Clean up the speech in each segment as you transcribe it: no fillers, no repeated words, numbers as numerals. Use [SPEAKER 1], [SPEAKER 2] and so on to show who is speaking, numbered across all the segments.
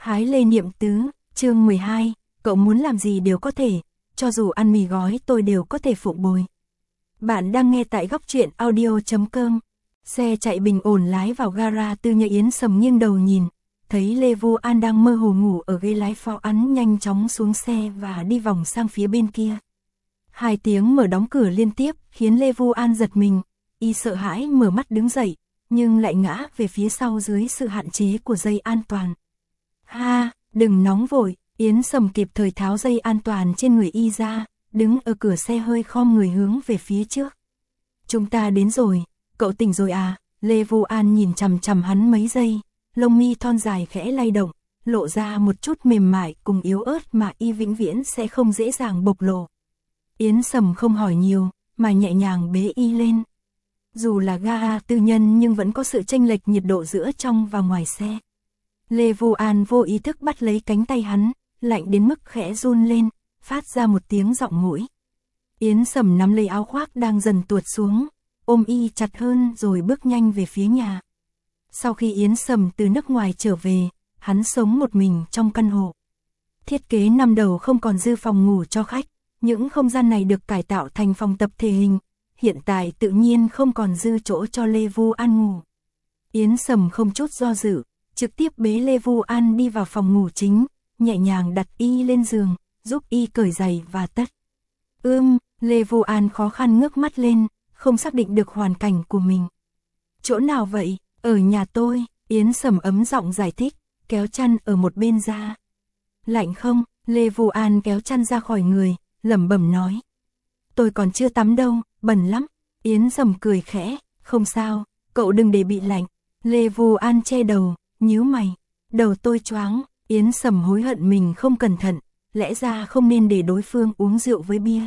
[SPEAKER 1] Hái lê niệm tứ, chương 12, cậu muốn làm gì đều có thể, cho dù ăn mì gói tôi đều có thể phục bồi. Bạn đang nghe tại góc truyện audio.com. Xe chạy bình ổn lái vào gara Tư Nhã Yến sầm nghiêng đầu nhìn, thấy Lê Vu An đang mơ hồ ngủ ở ghế lái phó án nhanh chóng xuống xe và đi vòng sang phía bên kia. 2 tiếng mở đóng cửa liên tiếp khiến Lê Vu An giật mình, y sợ hãi mở mắt đứng dậy, nhưng lại ngã về phía sau dưới sự hạn chế của dây an toàn. Ha, đừng nóng vội, Yến Sầm kịp thời tháo dây an toàn trên người y ra, đứng ở cửa xe hơi khom người hướng về phía trước. Chúng ta đến rồi, cậu tỉnh rồi à? Lê Vu An nhìn chằm chằm hắn mấy giây, lông mi thon dài khẽ lay động, lộ ra một chút mềm mại cùng yếu ớt mà y vĩnh viễn sẽ không dễ dàng bộc lộ. Yến Sầm không hỏi nhiều, mà nhẹ nhàng bế y lên. Dù là ga tư nhân nhưng vẫn có sự chênh lệch nhiệt độ giữa trong và ngoài xe. Lê Vu An vô ý thức bắt lấy cánh tay hắn, lạnh đến mức khẽ run lên, phát ra một tiếng giọng mũi. Yến Sầm nắm lấy áo khoác đang dần tuột xuống, ôm y chặt hơn rồi bước nhanh về phía nhà. Sau khi Yến Sầm từ nước ngoài trở về, hắn sống một mình trong căn hộ. Thiết kế năm đầu không còn dư phòng ngủ cho khách, những không gian này được cải tạo thành phòng tập thể hình, hiện tại tự nhiên không còn dư chỗ cho Lê Vu An ngủ. Yến Sầm không chút do dự, trực tiếp bế Lê Vu An đi vào phòng ngủ chính, nhẹ nhàng đặt y lên giường, giúp y cởi giày và tất. Lê Vu An khó khăn ngước mắt lên, không xác định được hoàn cảnh của mình. Chỗ nào vậy? Ở nhà tôi, Yến Sầm ấm giọng giải thích, kéo chăn ở một bên ra. Lạnh không? Lê Vu An kéo chăn ra khỏi người, lẩm bẩm nói. Tôi còn chưa tắm đâu, bẩn lắm. Yến Sầm cười khẽ, không sao, cậu đừng để bị lạnh. Lê Vu An che đầu, nhíu mày, đầu tôi choáng. Yến Sầm hối hận mình không cẩn thận, lẽ ra không nên để đối phương uống rượu với bia.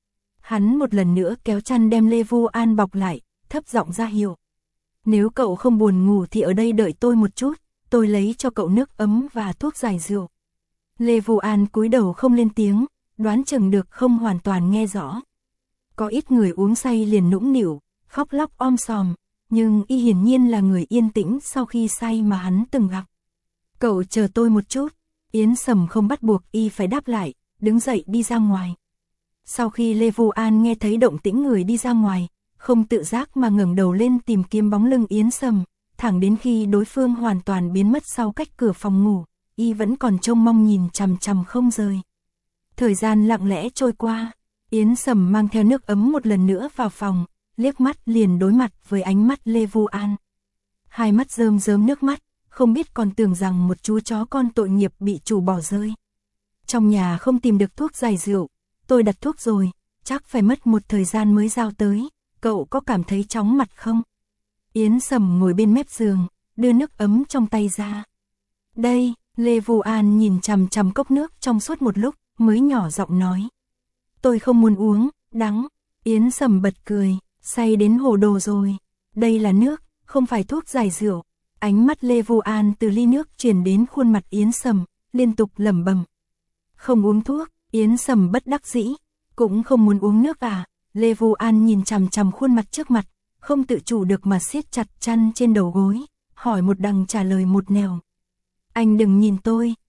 [SPEAKER 1] Hắn một lần nữa kéo chăn đem Lê Vu An bọc lại, thấp giọng ra hiệu. Nếu cậu không buồn ngủ thì ở đây đợi tôi một chút, tôi lấy cho cậu nước ấm và thuốc giải rượu. Lê Vu An cúi đầu không lên tiếng, đoán chừng được không hoàn toàn nghe rõ. Có ít người uống say liền nũng nịu, khóc lóc om sòm, nhưng y hiển nhiên là người yên tĩnh sau khi say mà hắn từng gặp. Cậu chờ tôi một chút. Yến Sầm không bắt buộc y phải đáp lại, đứng dậy đi ra ngoài. Sau khi Lê Vu An nghe thấy động tĩnh người đi ra ngoài, không tự giác mà ngẩng đầu lên tìm kiếm bóng lưng Yến Sầm, thẳng đến khi đối phương hoàn toàn biến mất sau cách cửa phòng ngủ, y vẫn còn trông mong nhìn chằm chằm không rời. Thời gian lặng lẽ trôi qua, Yến Sầm mang theo nước ấm một lần nữa vào phòng, liếc mắt liền đối mặt với ánh mắt Lê Vu An. Hai mắt rơm rớm nước mắt, không biết còn tưởng rằng một chú chó con tội nghiệp bị chủ bỏ rơi. Trong nhà không tìm được thuốc giải rượu, tôi đặt thuốc rồi, chắc phải mất một thời gian mới giao tới, cậu có cảm thấy chóng mặt không? Yến Sầm ngồi bên mép giường, đưa nước ấm trong tay ra. Đây, Lê Vu An nhìn chằm chằm cốc nước trong suốt một lúc, mới nhỏ giọng nói. Tôi không muốn uống, đắng. Yến Sầm bật cười, say đến hồ đồ rồi. Đây là nước, không phải thuốc giải rượu. Ánh mắt Lê Vu An từ ly nước chuyển đến khuôn mặt Yến Sầm, liên tục lẩm bẩm. Không uống thuốc, Yến Sầm bất đắc dĩ, cũng không muốn uống nước à? Lê Vu An nhìn chằm chằm khuôn mặt trước mặt, không tự chủ được mà siết chặt chăn trên đầu gối, hỏi một đằng trả lời một nẻo. Anh đừng nhìn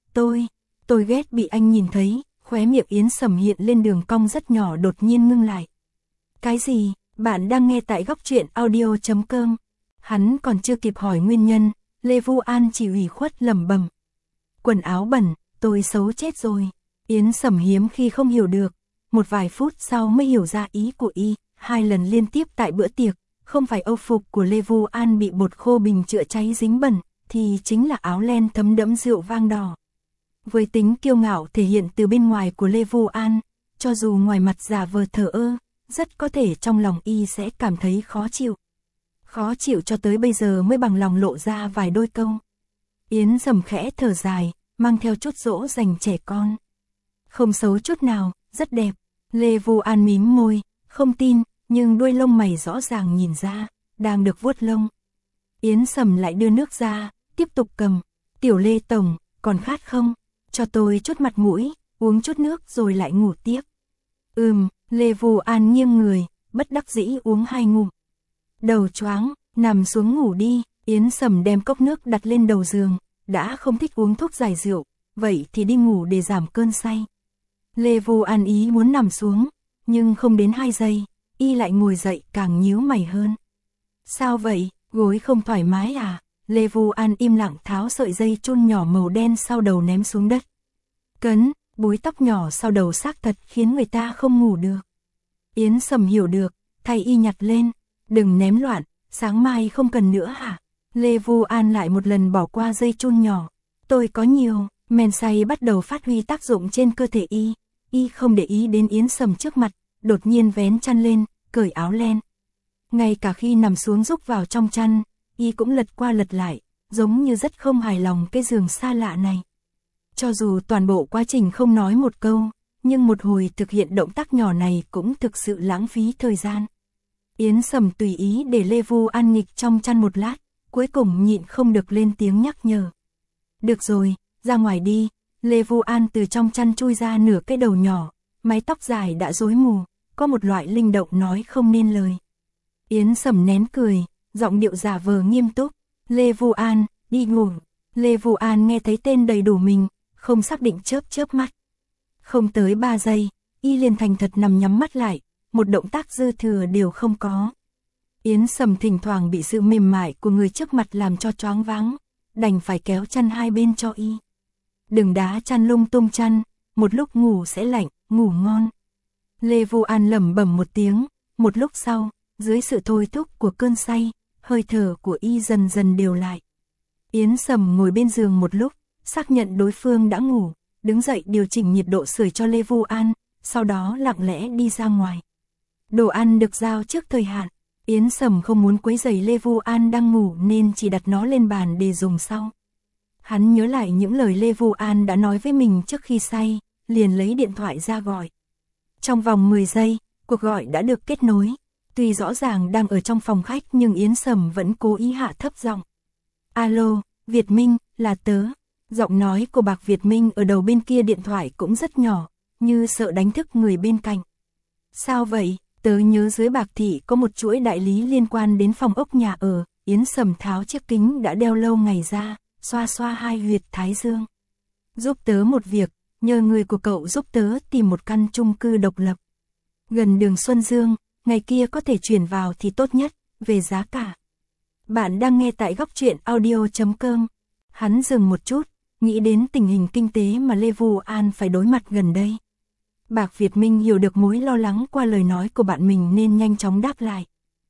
[SPEAKER 1] tôi ghét bị anh nhìn thấy. Khóe miệng Yến Sầm hiện lên đường cong rất nhỏ đột nhiên ngưng lại. Cái gì? Bạn đang nghe tại góc truyện audio.com. Hắn còn chưa kịp hỏi nguyên nhân, Lê Vu An chỉ ủy khuất lẩm bẩm. Quần áo bẩn, tôi xấu chết rồi. Yến Sầm hiếm khi không hiểu được, một vài phút sau mới hiểu ra ý của y. 2 lần liên tiếp tại bữa tiệc, không phải âu phục của Lê Vu An bị bột khô bình chữa cháy dính bẩn, thì chính là áo len thấm đẫm rượu vang đỏ. Với tính kiêu ngạo thể hiện từ bên ngoài của Lê Vu An, cho dù ngoài mặt giả vờ thờ ơ, rất có thể trong lòng y sẽ cảm thấy khó chịu. Khó chịu cho tới bây giờ mới bằng lòng lộ ra vài đôi câu. Yến Sầm khẽ thở dài, mang theo chút dỗ dành trẻ con. Không xấu chút nào, rất đẹp. Lê Vu An mím môi, không tin, nhưng đuôi lông mày rõ ràng nhìn ra, đang được vuốt lông. Yến Sầm lại đưa nước ra, tiếp tục cầm. Tiểu Lê Tổng, còn khát không? Cho tôi chút mặt mũi, uống chút nước rồi lại ngủ tiếp. Lê Vu An nghiêng người, bất đắc dĩ uống 2 ngụm. Đầu choáng, nằm xuống ngủ đi. Yến Sầm đem cốc nước đặt lên đầu giường, đã không thích uống thuốc giải rượu, vậy thì đi ngủ để giảm cơn say. Lê Vu An ý muốn nằm xuống, nhưng không đến 2 giây, y lại ngồi dậy càng nhíu mày hơn. Sao vậy, gối không thoải mái à? Lê Vu An im lặng tháo sợi dây chun nhỏ màu đen sau đầu ném xuống đất. Cấn, búi tóc nhỏ sau đầu xác thật khiến người ta không ngủ được. Yến Sầm hiểu được, thay y nhặt lên, đừng ném loạn, sáng mai không cần nữa hả? Lê Vu An lại một lần bỏ qua dây chun nhỏ. Tôi có nhiều, men say bắt đầu phát huy tác dụng trên cơ thể y. Y không để ý đến Yến Sầm trước mặt, đột nhiên vén chăn lên, cởi áo len. Ngay cả khi nằm xuống rúc vào trong chăn, y cũng lật qua lật lại, giống như rất không hài lòng cái giường xa lạ này. Cho dù toàn bộ quá trình không nói một câu, nhưng một hồi thực hiện động tác nhỏ này cũng thực sự lãng phí thời gian. Yến Sầm tùy ý để Lê Vu An nghịch trong chăn một lát, cuối cùng nhịn không được lên tiếng nhắc nhở. Được rồi, ra ngoài đi. Lê Vu An từ trong chăn chui ra nửa cái đầu nhỏ, mái tóc dài đã rối mù, có một loại linh động nói không nên lời. Yến Sầm nén cười, giọng điệu giả vờ nghiêm túc. Lê Vu An, đi ngủ. Lê Vu An nghe thấy tên đầy đủ mình, không xác định chớp mắt. Không tới 3 giây, y liền thành thật nằm nhắm mắt lại, một động tác dư thừa đều không có. Yến Sầm thỉnh thoảng bị sự mềm mại của người trước mặt làm cho choáng váng, đành phải kéo chăn hai bên cho y. Đừng đá chăn lung tung chăn, một lúc ngủ sẽ lạnh, ngủ ngon. Lê Vu An lẩm bẩm một tiếng, một lúc sau, dưới sự thôi thúc của cơn say, hơi thở của y dần dần đều lại. Yến Sầm ngồi bên giường một lúc, xác nhận đối phương đã ngủ, đứng dậy điều chỉnh nhiệt độ sưởi cho Lê Vu An, sau đó lặng lẽ đi ra ngoài. Đồ ăn được giao trước thời hạn, Yến Sầm không muốn quấy rầy Lê Vu An đang ngủ nên chỉ đặt nó lên bàn để dùng sau. Hắn nhớ lại những lời Lê Vu An đã nói với mình trước khi say, liền lấy điện thoại ra gọi. Trong vòng 10 giây, cuộc gọi đã được kết nối. Tuy rõ ràng đang ở trong phòng khách nhưng Yến Sầm vẫn cố ý hạ thấp giọng. Alo, Việt Minh, là tớ. Giọng nói của Bạc Việt Minh ở đầu bên kia điện thoại cũng rất nhỏ, như sợ đánh thức người bên cạnh. Sao vậy? Tớ nhớ dưới Bạc Thị có một chuỗi đại lý liên quan đến phòng ốc nhà ở. Yến Sầm tháo chiếc kính đã đeo lâu ngày ra, xoa xoa hai huyệt thái dương. Giúp tớ một việc, nhờ người của cậu giúp tớ tìm một căn chung cư độc lập. Gần đường Xuân Dương, ngày kia có thể chuyển vào thì tốt nhất, về giá cả. Bạn đang nghe tại góc truyện audio.com. Hắn dừng một chút, nghĩ đến tình hình kinh tế mà Lê Vu An phải đối mặt gần đây. Bạc Việt Minh hiểu được mối lo lắng qua lời nói của bạn mình nên nhanh chóng đáp lại.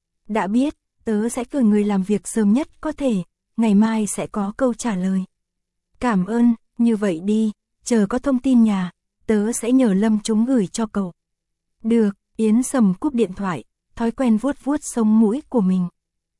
[SPEAKER 1] Đã biết, tớ sẽ cử người làm việc sớm nhất có thể, ngày mai sẽ có câu trả lời. Cảm ơn, như vậy đi, chờ có thông tin nhà, tớ sẽ nhờ Lâm chúng gửi cho cậu. Được, Yến Sầm cúp điện thoại, thói quen vuốt vuốt sống mũi của mình.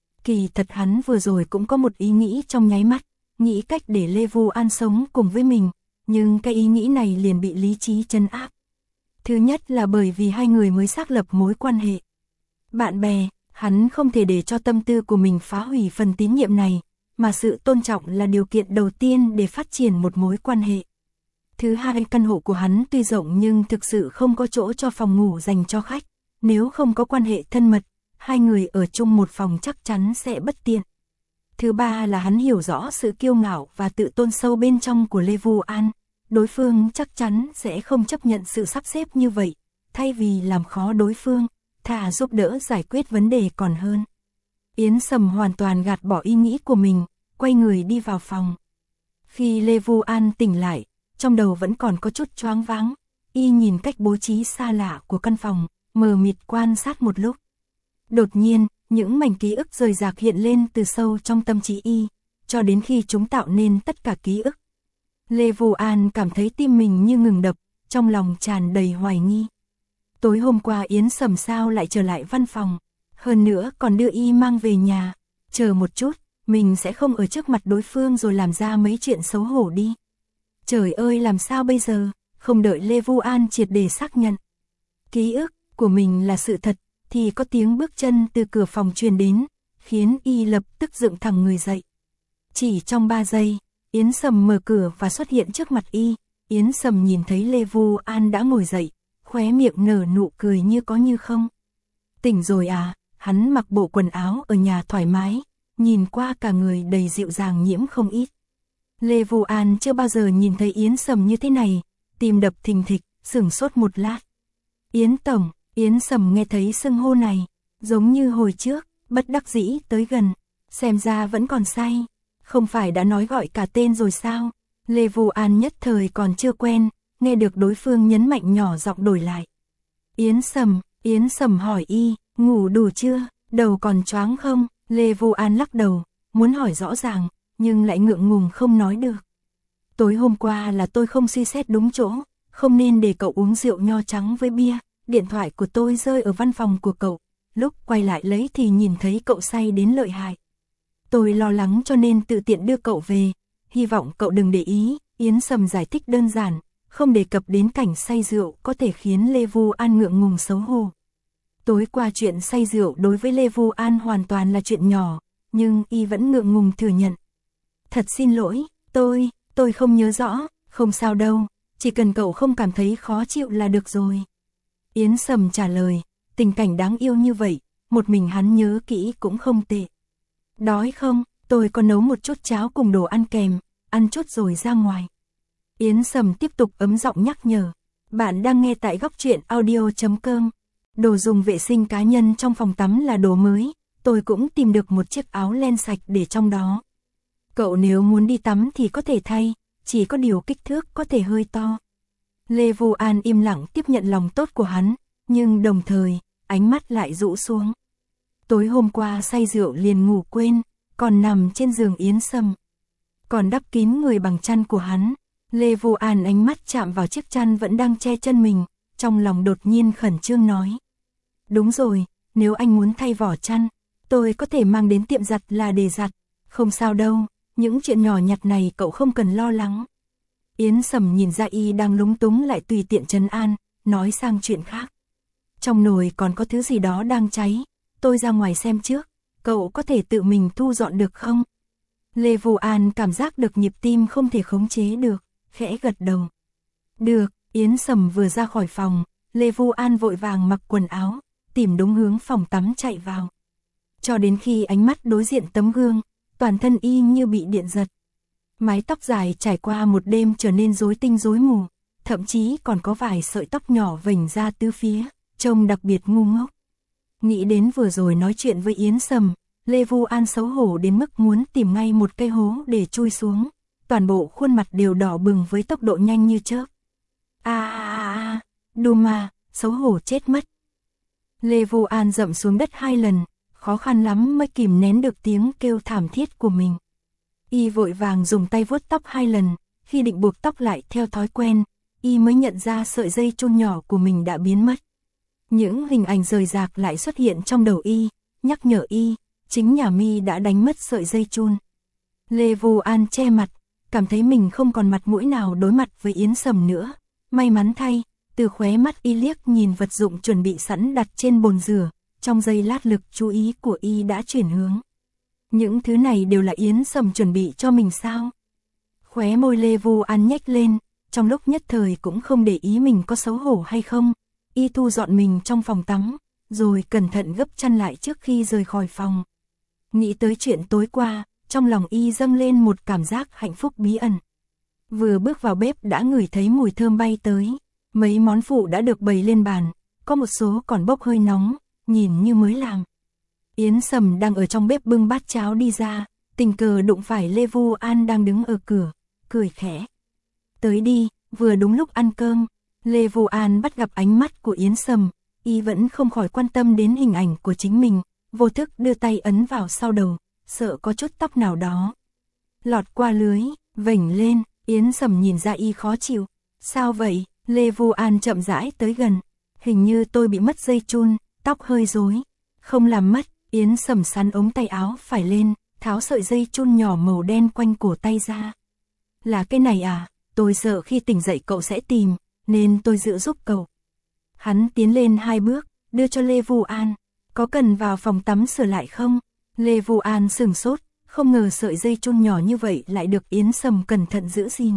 [SPEAKER 1] Kỳ thật hắn vừa rồi cũng có một ý nghĩ trong nháy mắt, nghĩ cách để Lê Vu An sống cùng với mình, nhưng cái ý nghĩ này liền bị lý trí trấn áp. Thứ nhất là bởi vì hai người mới xác lập mối quan hệ. Bạn bè, hắn không thể để cho tâm tư của mình phá hủy phần tín nhiệm này, mà sự tôn trọng là điều kiện đầu tiên để phát triển một mối quan hệ. Thứ hai, căn hộ của hắn tuy rộng nhưng thực sự không có chỗ cho phòng ngủ dành cho khách, nếu không có quan hệ thân mật, hai người ở chung một phòng chắc chắn sẽ bất tiện. Thứ ba là hắn hiểu rõ sự kiêu ngạo và tự tôn sâu bên trong của Lê Vu An, đối phương chắc chắn sẽ không chấp nhận sự sắp xếp như vậy, thay vì làm khó đối phương, thà giúp đỡ giải quyết vấn đề còn hơn. Yến Sầm hoàn toàn gạt bỏ ý nghĩ của mình, quay người đi vào phòng. Khi Lê Vu An tỉnh lại, trong đầu vẫn còn có chút choáng váng, y nhìn cách bố trí xa lạ của căn phòng, mờ mịt quan sát một lúc. Đột nhiên, những mảnh ký ức rời rạc hiện lên từ sâu trong tâm trí y, cho đến khi chúng tạo nên tất cả ký ức. Lê Vu An cảm thấy tim mình như ngừng đập, trong lòng tràn đầy hoài nghi. Tối hôm qua Yến Sầm sao lại trở lại văn phòng, hơn nữa còn đưa y mang về nhà. Chờ một chút, mình sẽ không ở trước mặt đối phương rồi làm ra mấy chuyện xấu hổ đi. Trời ơi, làm sao bây giờ? Không đợi Lê Vu An triệt để xác nhận ký ức của mình là sự thật, thì có tiếng bước chân từ cửa phòng truyền đến, khiến y lập tức dựng thẳng người dậy. Chỉ trong 3 giây, Yến Sầm mở cửa và xuất hiện trước mặt y. Yến Sầm nhìn thấy Lê Vu An đã ngồi dậy, khóe miệng nở nụ cười như có như không. Tỉnh rồi à? Hắn mặc bộ quần áo ở nhà thoải mái, nhìn qua cả người đầy dịu dàng nhiễm không ít. Lê Vu An chưa bao giờ nhìn thấy Yến Sầm như thế này, tim đập thình thịch, sửng sốt một lát. Yến Tổng, Yến Sầm nghe thấy xưng hô này, giống như hồi trước, bất đắc dĩ tới gần, xem ra vẫn còn say, không phải đã nói gọi cả tên rồi sao? Lê Vu An nhất thời còn chưa quen, nghe được đối phương nhấn mạnh nhỏ giọng đổi lại. Yến Sầm hỏi y, ngủ đủ chưa, đầu còn choáng không? Lê Vu An lắc đầu, muốn hỏi rõ ràng, nhưng lại ngượng ngùng không nói được. Tối hôm qua là tôi không suy xét đúng chỗ, không nên để cậu uống rượu nho trắng với bia, điện thoại của tôi rơi ở văn phòng của cậu, lúc quay lại lấy thì nhìn thấy cậu say đến lợi hại. Tôi lo lắng cho nên tự tiện đưa cậu về, hy vọng cậu đừng để ý. Yến Sầm giải thích đơn giản, không đề cập đến cảnh say rượu có thể khiến Lê Vu An ngượng ngùng xấu hổ. Tối qua chuyện say rượu đối với Lê Vu An hoàn toàn là chuyện nhỏ, nhưng y vẫn ngượng ngùng thừa nhận. Thật xin lỗi, tôi không nhớ rõ, không sao đâu, chỉ cần cậu không cảm thấy khó chịu là được rồi. Yến Sầm trả lời, tình cảnh đáng yêu như vậy, một mình hắn nhớ kỹ cũng không tệ. Đói không, tôi có nấu một chút cháo cùng đồ ăn kèm, ăn chút rồi ra ngoài. Yến Sầm tiếp tục ấm giọng nhắc nhở. Bạn đang nghe tại góc truyện audio.com. Đồ dùng vệ sinh cá nhân trong phòng tắm là đồ mới, tôi cũng tìm được một chiếc áo len sạch để trong đó. Cậu nếu muốn đi tắm thì có thể thay, chỉ có điều kích thước có thể hơi to. Lê Vu An im lặng tiếp nhận lòng tốt của hắn, nhưng đồng thời, ánh mắt lại rũ xuống. Tối hôm qua say rượu liền ngủ quên, còn nằm trên giường Yến Sầm. Còn đắp kín người bằng chăn của hắn. Lê Vu An ánh mắt chạm vào chiếc chăn vẫn đang che chân mình, trong lòng đột nhiên khẩn trương nói. Đúng rồi, nếu anh muốn thay vỏ chăn, tôi có thể mang đến tiệm giặt là để giặt, không sao đâu, những chuyện nhỏ nhặt này cậu không cần lo lắng. Yến Sầm nhìn ra y đang lúng túng lại tùy tiện trấn an, nói sang chuyện khác. Trong nồi còn có thứ gì đó đang cháy, tôi ra ngoài xem trước, cậu có thể tự mình thu dọn được không? Lê Vu An cảm giác được nhịp tim không thể khống chế được, khẽ gật đầu. Được, Yến Sầm vừa ra khỏi phòng, Lê Vu An vội vàng mặc quần áo, tìm đúng hướng phòng tắm chạy vào. Cho đến khi ánh mắt đối diện tấm gương, toàn thân y như bị điện giật. Mái tóc dài trải qua một đêm trở nên rối tinh rối mù, thậm chí còn có vài sợi tóc nhỏ vểnh ra tứ phía, trông đặc biệt ngu ngốc. Nghĩ đến vừa rồi nói chuyện với Yến Sầm, Lê Vu An xấu hổ đến mức muốn tìm ngay một cây hố để chui xuống, toàn bộ khuôn mặt đều đỏ bừng với tốc độ nhanh như chớp. Duma, xấu hổ chết mất. Lê Vu An dậm xuống đất 2 lần, khó khăn lắm mới kìm nén được tiếng kêu thảm thiết của mình. Y vội vàng dùng tay vuốt tóc 2 lần, khi định buộc tóc lại theo thói quen, y mới nhận ra sợi dây chun nhỏ của mình đã biến mất. Những hình ảnh rời rạc lại xuất hiện trong đầu y, nhắc nhở y, chính nhà mi đã đánh mất sợi dây chun. Lê Vu An che mặt, cảm thấy mình không còn mặt mũi nào đối mặt với Yến Sầm nữa. May mắn thay, từ khóe mắt y liếc nhìn vật dụng chuẩn bị sẵn đặt trên bồn rửa, trong giây lát lực chú ý của y đã chuyển hướng. Những thứ này đều là Yến Sầm chuẩn bị cho mình sao? Khóe môi Lê Vu An nhếch lên, trong lúc nhất thời cũng không để ý mình có xấu hổ hay không. Y thu dọn mình trong phòng tắm, rồi cẩn thận gấp chăn lại trước khi rời khỏi phòng. Nghĩ tới chuyện tối qua, trong lòng y dâng lên một cảm giác hạnh phúc bí ẩn. Vừa bước vào bếp đã ngửi thấy mùi thơm bay tới, mấy món phụ đã được bày lên bàn, có một số còn bốc hơi nóng, nhìn như mới làm. Yến Sầm đang ở trong bếp bưng bát cháo đi ra, tình cờ đụng phải Lê Vu An đang đứng ở cửa, cười khẽ. Tới đi, vừa đúng lúc ăn cơm. Lê Vu An bắt gặp ánh mắt của Yến Sầm, y vẫn không khỏi quan tâm đến hình ảnh của chính mình, vô thức đưa tay ấn vào sau đầu, sợ có chút tóc nào đó lọt qua lưới, vểnh lên. Yến Sầm nhìn ra y khó chịu. Sao vậy? Lê Vu An chậm rãi tới gần. Hình như tôi bị mất dây chun, tóc hơi rối. Không làm mất. Yến Sầm sắn ống tay áo phải lên, tháo sợi dây chun nhỏ màu đen quanh cổ tay ra. Là cái này à? Tôi sợ khi tỉnh dậy cậu sẽ tìm, nên tôi giữ giúp cậu. Hắn tiến lên 2 bước, đưa cho Lê Vu An. Có cần vào phòng tắm sửa lại không? Lê Vu An sửng sốt, không ngờ sợi dây chun nhỏ như vậy lại được Yến Sầm cẩn thận giữ gìn.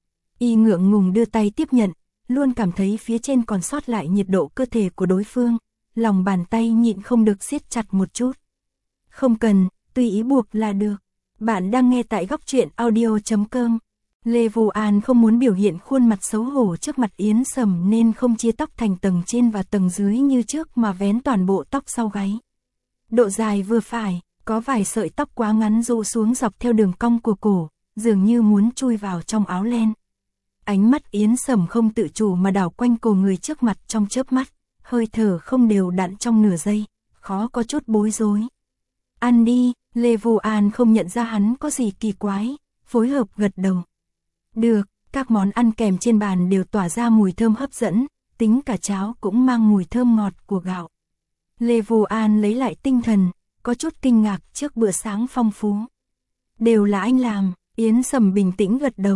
[SPEAKER 1] Y ngượng ngùng đưa tay tiếp nhận, luôn cảm thấy phía trên còn sót lại nhiệt độ cơ thể của đối phương, lòng bàn tay nhịn không được siết chặt một chút. Không cần, tùy ý buộc là được. Bạn đang nghe tại góc truyện audio.com. Lê Vu An không muốn biểu hiện khuôn mặt xấu hổ trước mặt Yến Sầm nên không chia tóc thành tầng trên và tầng dưới như trước mà vén toàn bộ tóc sau gáy. Độ dài vừa phải, có vài sợi tóc quá ngắn rũ xuống dọc theo đường cong của cổ, dường như muốn chui vào trong áo len. Ánh mắt Yến Sầm không tự chủ mà đảo quanh cổ người trước mặt trong chớp mắt, hơi thở không đều đặn trong nửa giây, khó có chút bối rối. Ăn đi, Lê Vu An không nhận ra hắn có gì kỳ quái, phối hợp gật đầu. Được, các món ăn kèm trên bàn đều tỏa ra mùi thơm hấp dẫn, tính cả cháo cũng mang mùi thơm ngọt của gạo. Lê Vu An lấy lại tinh thần, có chút kinh ngạc trước bữa sáng phong phú. Đều là anh làm, Yến Sầm bình tĩnh gật đầu.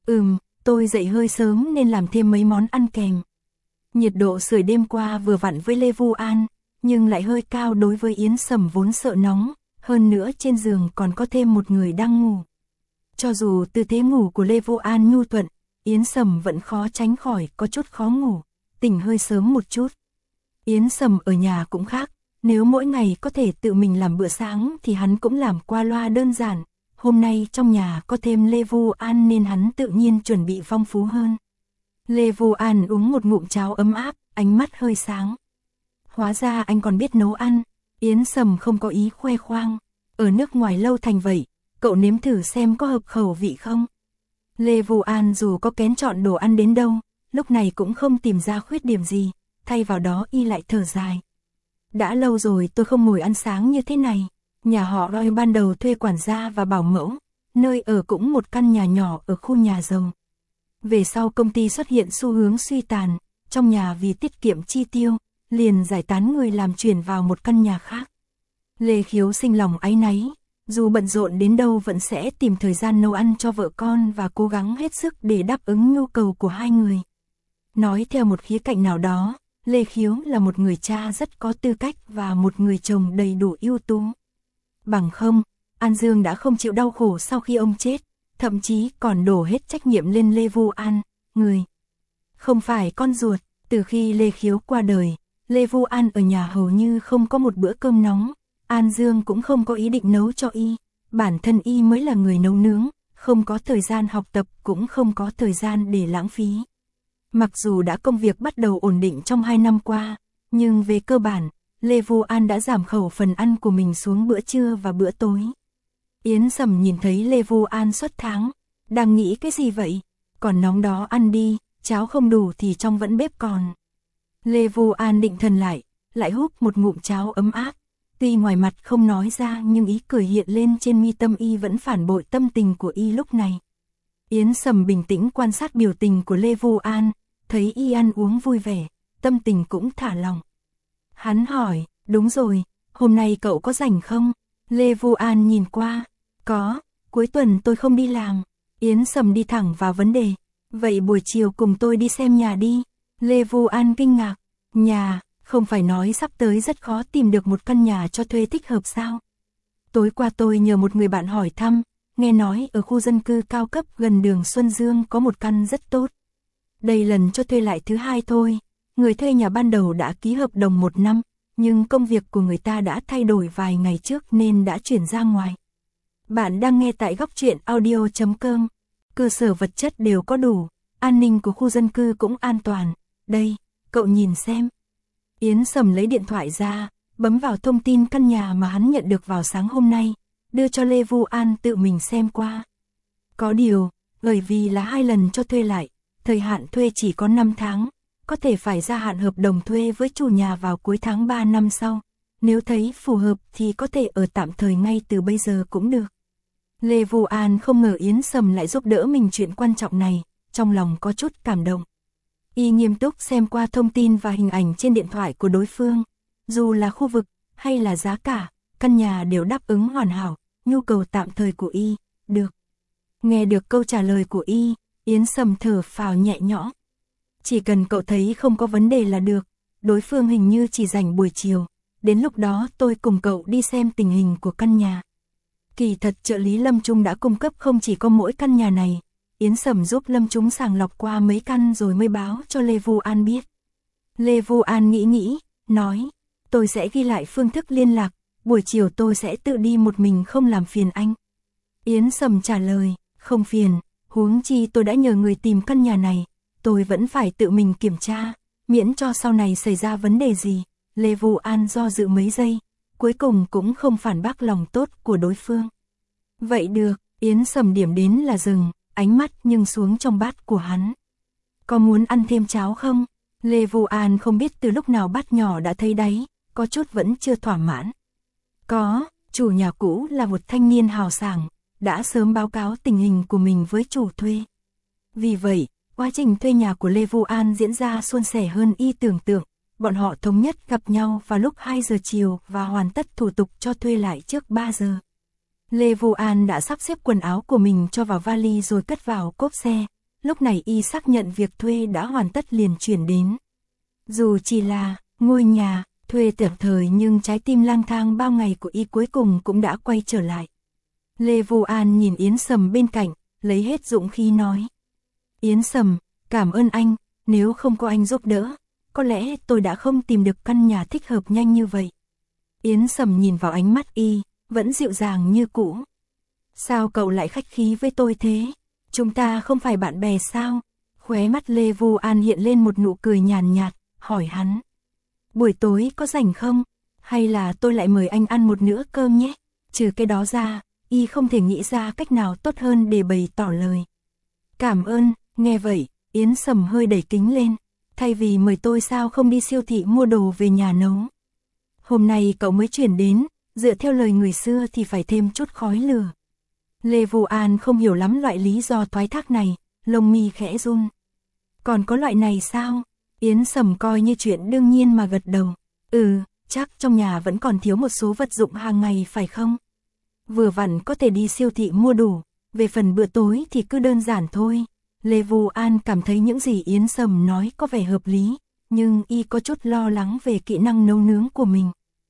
[SPEAKER 1] Tôi dậy hơi sớm nên làm thêm mấy món ăn kèm. Nhiệt độ sưởi đêm qua vừa vặn với Lê Vu An, nhưng lại hơi cao đối với Yến Sầm vốn sợ nóng, hơn nữa trên giường còn có thêm một người đang ngủ. Cho dù tư thế ngủ của Lê Vu An nhu thuận, Yến Sầm vẫn khó tránh khỏi có chút khó ngủ, tỉnh hơi sớm một chút. Yến Sầm ở nhà cũng khác, nếu mỗi ngày có thể tự mình làm bữa sáng thì hắn cũng làm qua loa đơn giản. Hôm nay trong nhà có thêm Lê Vu An nên hắn tự nhiên chuẩn bị phong phú hơn. Lê Vu An uống một ngụm cháo ấm áp, ánh mắt hơi sáng. Hóa ra anh còn biết nấu ăn. Yến Sầm không có ý khoe khoang. Ở nước ngoài lâu thành vậy, cậu nếm thử xem có hợp khẩu vị không. Lê Vu An dù có kén chọn đồ ăn đến đâu, lúc này cũng không tìm ra khuyết điểm gì, thay vào đó y lại thở dài. Đã lâu rồi tôi không ngồi ăn sáng như thế này. Nhà họ Roy ban đầu thuê quản gia và bảo mẫu, nơi ở cũng một căn nhà nhỏ ở khu nhà giàu. Về sau công ty xuất hiện xu hướng suy tàn, trong nhà vì tiết kiệm chi tiêu, liền giải tán người làm chuyển vào một căn nhà khác. Lê Khiếu sinh lòng áy náy, dù bận rộn đến đâu vẫn sẽ tìm thời gian nấu ăn cho vợ con và cố gắng hết sức để đáp ứng nhu cầu của hai người. Nói theo một khía cạnh nào đó, Lê Khiếu là một người cha rất có tư cách và một người chồng đầy đủ ưu tú. Bằng không, An Dương đã không chịu đau khổ sau khi ông chết, thậm chí còn đổ hết trách nhiệm lên Lê Vu An, người không phải con ruột. Từ khi Lê Khiếu qua đời, Lê Vu An ở nhà hầu như không có một bữa cơm nóng, An Dương cũng không có ý định nấu cho y, bản thân y mới là người nấu nướng, không có thời gian học tập cũng không có thời gian để lãng phí. Mặc dù đã công việc bắt đầu ổn định trong 2 năm qua, nhưng về cơ bản, Lê Vu An đã giảm khẩu phần ăn của mình xuống bữa trưa và bữa tối. Yến Sầm nhìn thấy Lê Vu An suốt tháng, đang nghĩ cái gì vậy? Còn nóng đó ăn đi, cháo không đủ thì trong vẫn bếp còn. Lê Vu An định thần lại húp một ngụm cháo ấm áp. Tuy ngoài mặt không nói ra nhưng ý cười hiện lên trên mi tâm y vẫn phản bội tâm tình của y lúc này. Yến Sầm bình tĩnh quan sát biểu tình của Lê Vu An, thấy y ăn uống vui vẻ, tâm tình cũng thả lỏng. Hắn hỏi, đúng rồi, hôm nay cậu có rảnh không? Lê Vu An nhìn qua, có, cuối tuần tôi không đi làm. Yến Sầm đi thẳng vào vấn đề, vậy buổi chiều cùng tôi đi xem nhà đi. Lê Vu An kinh ngạc, nhà, không phải nói sắp tới rất khó tìm được một căn nhà cho thuê thích hợp sao? Tối qua tôi nhờ một người bạn hỏi thăm, nghe nói ở khu dân cư cao cấp gần đường Xuân Dương có một căn rất tốt. Đây lần cho thuê lại thứ 2 thôi. Người thuê nhà ban đầu đã ký hợp đồng 1 năm, nhưng công việc của người ta đã thay đổi vài ngày trước nên đã chuyển ra ngoài. Bạn đang nghe tại góc truyện audio.com. Cơ sở vật chất đều có đủ, an ninh của khu dân cư cũng an toàn. Đây, cậu nhìn xem. Yến Sầm lấy điện thoại ra, bấm vào thông tin căn nhà mà hắn nhận được vào sáng hôm nay, đưa cho Lê Vu An tự mình xem qua. Có điều, bởi vì là 2 lần cho thuê lại, thời hạn thuê chỉ có 5 tháng. Có thể phải gia hạn hợp đồng thuê với chủ nhà vào cuối tháng 3 năm sau. Nếu thấy phù hợp thì có thể ở tạm thời ngay từ bây giờ cũng được. Lê Vu An không ngờ Yến Sầm lại giúp đỡ mình chuyện quan trọng này, trong lòng có chút cảm động. Y nghiêm túc xem qua thông tin và hình ảnh trên điện thoại của đối phương. Dù là khu vực hay là giá cả, căn nhà đều đáp ứng hoàn hảo, nhu cầu tạm thời của Y, được. Nghe được câu trả lời của Y, Yến Sầm thở phào nhẹ nhõm. Chỉ cần cậu thấy không có vấn đề là được, đối phương hình như chỉ rảnh buổi chiều, đến lúc đó tôi cùng cậu đi xem tình hình của căn nhà. Kỳ thật trợ lý Lâm Trung đã cung cấp không chỉ có mỗi căn nhà này, Yến Sầm giúp Lâm Trung sàng lọc qua mấy căn rồi mới báo cho Lê Vu An biết. Lê Vu An nghĩ, nói, tôi sẽ ghi lại phương thức liên lạc, buổi chiều tôi sẽ tự đi một mình không làm phiền anh. Yến Sầm trả lời, không phiền, huống chi tôi đã nhờ người tìm căn nhà này, tôi vẫn phải tự mình kiểm tra, miễn cho sau này xảy ra vấn đề gì. Lê Vu An do dự mấy giây, cuối cùng cũng không phản bác lòng tốt của đối phương. Vậy được, Yến Sầm điểm đến là dừng, ánh mắt nhưng xuống trong bát của hắn. Có muốn ăn thêm cháo không? Lê Vu An không biết từ lúc nào bát nhỏ đã thấy đáy, có chút vẫn chưa thỏa mãn. Có, chủ nhà cũ là một thanh niên hào sảng, đã sớm báo cáo tình hình của mình với chủ thuê. Vì vậy, quá trình thuê nhà của Lê Vu An diễn ra suôn sẻ hơn y tưởng tượng. Bọn họ thống nhất gặp nhau vào lúc 2 giờ chiều và hoàn tất thủ tục cho thuê lại trước 3 giờ. Lê Vu An đã sắp xếp quần áo của mình cho vào vali rồi cất vào cốp xe. Lúc này y xác nhận việc thuê đã hoàn tất liền chuyển đến. Dù chỉ là ngôi nhà thuê tạm thời nhưng trái tim lang thang bao ngày của y cuối cùng cũng đã quay trở lại. Lê Vu An nhìn Yến Sầm bên cạnh, lấy hết dũng khí nói. Yến Sầm, cảm ơn anh, nếu không có anh giúp đỡ, có lẽ tôi đã không tìm được căn nhà thích hợp nhanh như vậy. Yến Sầm nhìn vào ánh mắt y, vẫn dịu dàng như cũ. Sao cậu lại khách khí với tôi thế? Chúng ta không phải bạn bè sao? Khóe mắt Lê Vu An hiện lên một nụ cười nhàn nhạt, hỏi hắn. Buổi tối có rảnh không? Hay là tôi lại mời anh ăn một bữa cơm nhé? Trừ cái đó ra, y không thể nghĩ ra cách nào tốt hơn để bày tỏ lời. Cảm ơn, nghe vậy, Yến Sầm hơi đẩy kính lên. Thay vì mời tôi sao không đi siêu thị mua đồ về nhà nấu? Hôm nay cậu mới chuyển đến, dựa theo lời người xưa thì phải thêm chút khói lửa. Lê Vu An không hiểu lắm loại lý do thoái thác này, lông mi khẽ run. Còn có loại này sao? Yến Sầm coi như chuyện đương nhiên mà gật đầu. Chắc trong nhà vẫn còn thiếu một số vật dụng hàng ngày phải không? Vừa vặn có thể đi siêu thị mua đủ, về phần bữa tối thì cứ đơn giản thôi. Lê Vu An cảm thấy những gì Yến Sầm nói có vẻ hợp lý, nhưng y có chút lo lắng về kỹ năng nấu nướng của mình.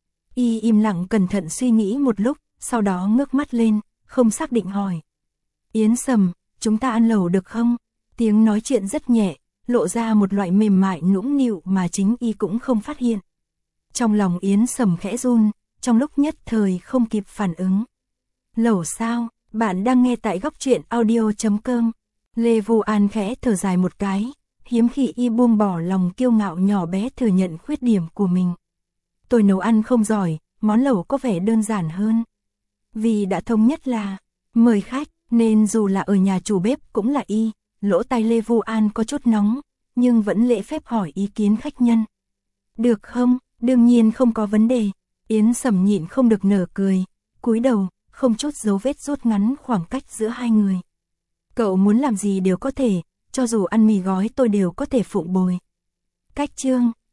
[SPEAKER 1] Y im lặng cẩn thận suy nghĩ một lúc, sau đó ngước mắt lên, không xác định hỏi. Yến Sầm, chúng ta ăn lẩu được không? Tiếng nói chuyện rất nhẹ, lộ ra một loại mềm mại nũng nịu mà chính y cũng không phát hiện. Trong lòng Yến Sầm khẽ run, trong lúc nhất thời không kịp phản ứng. Lẩu sao? Bạn đang nghe tại góc truyện audio.com. Lê Vu An khẽ thở dài một cái, hiếm khi y buông bỏ lòng kiêu ngạo nhỏ bé thừa nhận khuyết điểm của mình. Tôi nấu ăn không giỏi, món lẩu có vẻ đơn giản hơn. Vì đã thống nhất là mời khách, nên dù là ở nhà chủ bếp cũng là y, lỗ tai Lê Vu An có chút nóng, nhưng vẫn lễ phép hỏi ý kiến khách nhân. Được không? Đương nhiên không có vấn đề. Yến Sầm nhịn không được nở cười, cúi đầu, không chút dấu vết rút ngắn khoảng cách giữa hai người. Cậu muốn làm gì đều có thể, cho dù ăn mì gói tôi đều có thể phụng bồi. Cách chương